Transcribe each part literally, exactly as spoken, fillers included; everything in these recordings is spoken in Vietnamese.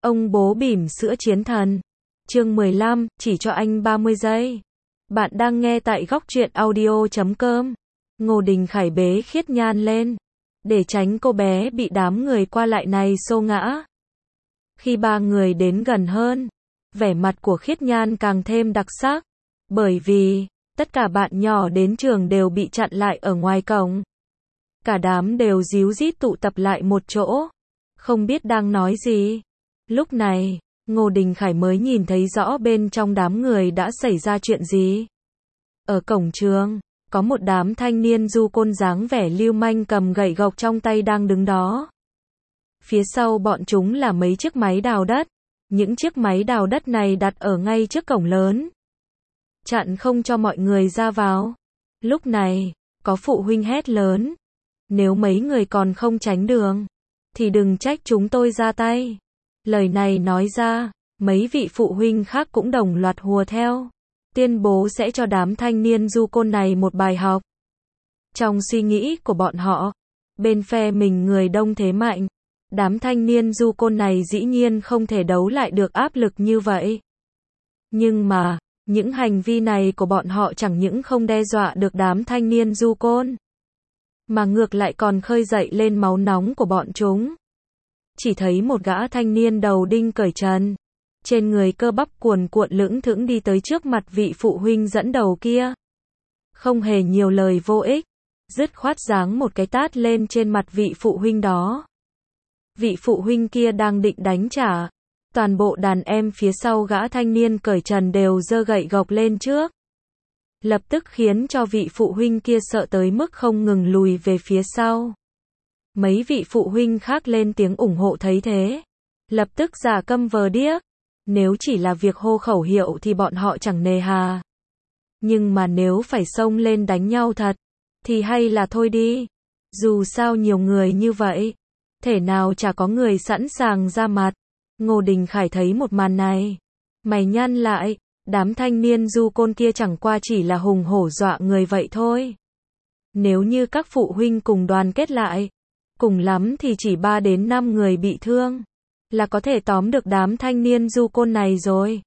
Ông bố bỉm sữa chiến thần. Chương mười lăm, chỉ cho anh ba mươi giây. Bạn đang nghe tại góc truyện audio chấm com. Ngô Đình Khải bế Khiết Nhan lên, để tránh cô bé bị đám người qua lại này xô ngã. Khi ba người đến gần hơn, vẻ mặt của Khiết Nhan càng thêm đặc sắc, bởi vì tất cả bạn nhỏ đến trường đều bị chặn lại ở ngoài cổng. Cả đám đều ríu rít tụ tập lại một chỗ, không biết đang nói gì. Lúc này, Ngô Đình Khải mới nhìn thấy rõ bên trong đám người đã xảy ra chuyện gì. Ở cổng trường, có một đám thanh niên du côn dáng vẻ lưu manh cầm gậy gộc trong tay đang đứng đó. Phía sau bọn chúng là mấy chiếc máy đào đất. Những chiếc máy đào đất này đặt ở ngay trước cổng lớn, chặn không cho mọi người ra vào. Lúc này, có phụ huynh hét lớn: nếu mấy người còn không tránh đường, thì đừng trách chúng tôi ra tay. Lời này nói ra, mấy vị phụ huynh khác cũng đồng loạt hùa theo, tuyên bố sẽ cho đám thanh niên du côn này một bài học. Trong suy nghĩ của bọn họ, bên phe mình người đông thế mạnh, đám thanh niên du côn này dĩ nhiên không thể đấu lại được áp lực như vậy. Nhưng mà, những hành vi này của bọn họ chẳng những không đe dọa được đám thanh niên du côn, mà ngược lại còn khơi dậy lên máu nóng của bọn chúng. Chỉ thấy một gã thanh niên đầu đinh cởi trần, trên người cơ bắp cuồn cuộn lững thững đi tới trước mặt vị phụ huynh dẫn đầu kia. Không hề nhiều lời vô ích, dứt khoát giáng một cái tát lên trên mặt vị phụ huynh đó. Vị phụ huynh kia đang định đánh trả, toàn bộ đàn em phía sau gã thanh niên cởi trần đều giơ gậy gộc lên trước, lập tức khiến cho vị phụ huynh kia sợ tới mức không ngừng lùi về phía sau. Mấy vị phụ huynh khác lên tiếng ủng hộ thấy thế, lập tức giả câm vờ điếc. Nếu chỉ là việc hô khẩu hiệu thì bọn họ chẳng nề hà. Nhưng mà nếu phải xông lên đánh nhau thật, thì hay là thôi đi. Dù sao nhiều người như vậy, thể nào chả có người sẵn sàng ra mặt. Ngô Đình Khải thấy một màn này, mày nhăn lại, đám thanh niên du côn kia chẳng qua chỉ là hùng hổ dọa người vậy thôi. Nếu như các phụ huynh cùng đoàn kết lại, cùng lắm thì chỉ ba đến năm người bị thương, là có thể tóm được đám thanh niên du côn này rồi.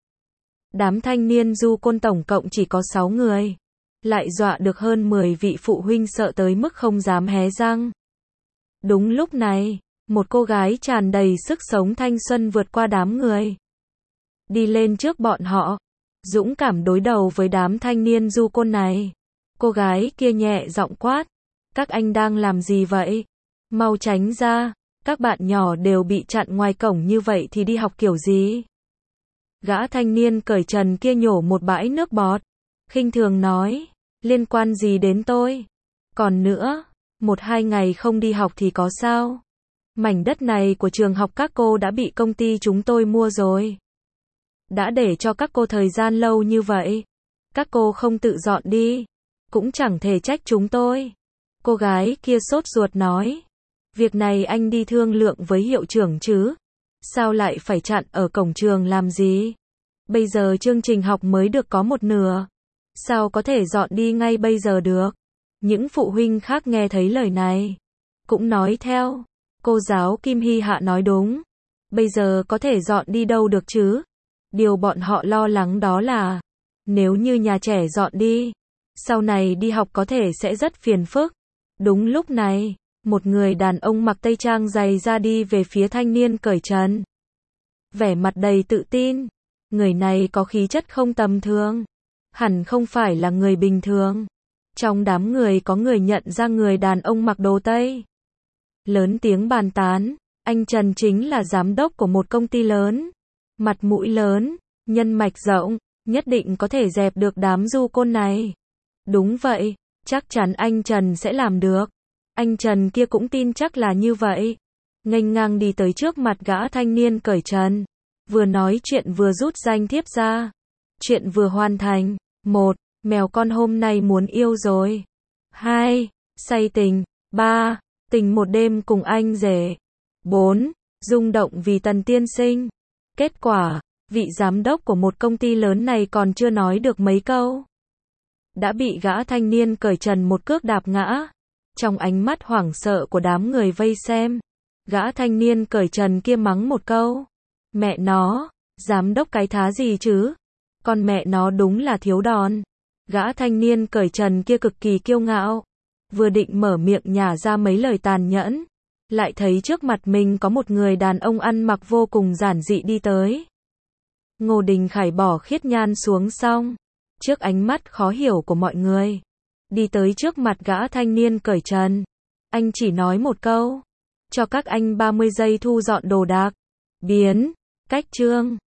Đám thanh niên du côn tổng cộng chỉ có sáu người, lại dọa được hơn mười vị phụ huynh sợ tới mức không dám hé răng. Đúng lúc này, một cô gái tràn đầy sức sống thanh xuân vượt qua đám người, đi lên trước bọn họ, dũng cảm đối đầu với đám thanh niên du côn này. Cô gái kia nhẹ giọng quát: các anh đang làm gì vậy? Mau tránh ra, các bạn nhỏ đều bị chặn ngoài cổng như vậy thì đi học kiểu gì? Gã thanh niên cởi trần kia nhổ một bãi nước bọt, khinh thường nói: liên quan gì đến tôi? Còn nữa, một hai ngày không đi học thì có sao? Mảnh đất này của trường học các cô đã bị công ty chúng tôi mua rồi. Đã để cho các cô thời gian lâu như vậy, các cô không tự dọn đi, cũng chẳng thể trách chúng tôi. Cô gái kia sốt ruột nói: việc này anh đi thương lượng với hiệu trưởng chứ, sao lại phải chặn ở cổng trường làm gì? Bây giờ chương trình học mới được có một nửa, sao có thể dọn đi ngay bây giờ được? Những phụ huynh khác nghe thấy lời này, cũng nói theo: cô giáo Kim Hy Hạ nói đúng, bây giờ có thể dọn đi đâu được chứ? Điều bọn họ lo lắng đó là, nếu như nhà trẻ dọn đi, sau này đi học có thể sẽ rất phiền phức. Đúng lúc này, một người đàn ông mặc tây trang dày ra đi về phía thanh niên cởi trần, vẻ mặt đầy tự tin. Người này có khí chất không tầm thường, hẳn không phải là người bình thường. Trong đám người có người nhận ra người đàn ông mặc đồ tây, lớn tiếng bàn tán: anh Trần chính là giám đốc của một công ty lớn, mặt mũi lớn, nhân mạch rộng, nhất định có thể dẹp được đám du côn này. Đúng vậy, chắc chắn anh Trần sẽ làm được. Anh Trần kia cũng tin chắc là như vậy, nghênh ngang đi tới trước mặt gã thanh niên cởi trần, vừa nói chuyện vừa rút danh thiếp ra. Chuyện vừa hoàn thành. Một. Mèo con hôm nay muốn yêu rồi. Hai. Say tình. Ba. Tình một đêm cùng anh rể. Bốn. Rung động vì Tần tiên sinh. Kết quả, vị giám đốc của một công ty lớn này còn chưa nói được mấy câu, đã bị gã thanh niên cởi trần một cước đạp ngã. Trong ánh mắt hoảng sợ của đám người vây xem, gã thanh niên cởi trần kia mắng một câu: Mẹ nó, giám đốc cái thá gì chứ? Con mẹ nó đúng là thiếu đòn. Gã thanh niên cởi trần kia cực kỳ kiêu ngạo. Vừa định mở miệng nhả ra mấy lời tàn nhẫn. Lại thấy trước mặt mình có một người đàn ông ăn mặc vô cùng giản dị đi tới. Ngô Đình Khải bỏ khiết nhan xuống xong. Trước ánh mắt khó hiểu của mọi người. Đi tới trước mặt gã thanh niên cởi trần. Anh chỉ nói một câu. Cho các anh ba mươi giây thu dọn đồ đạc. Biến. Cách chương.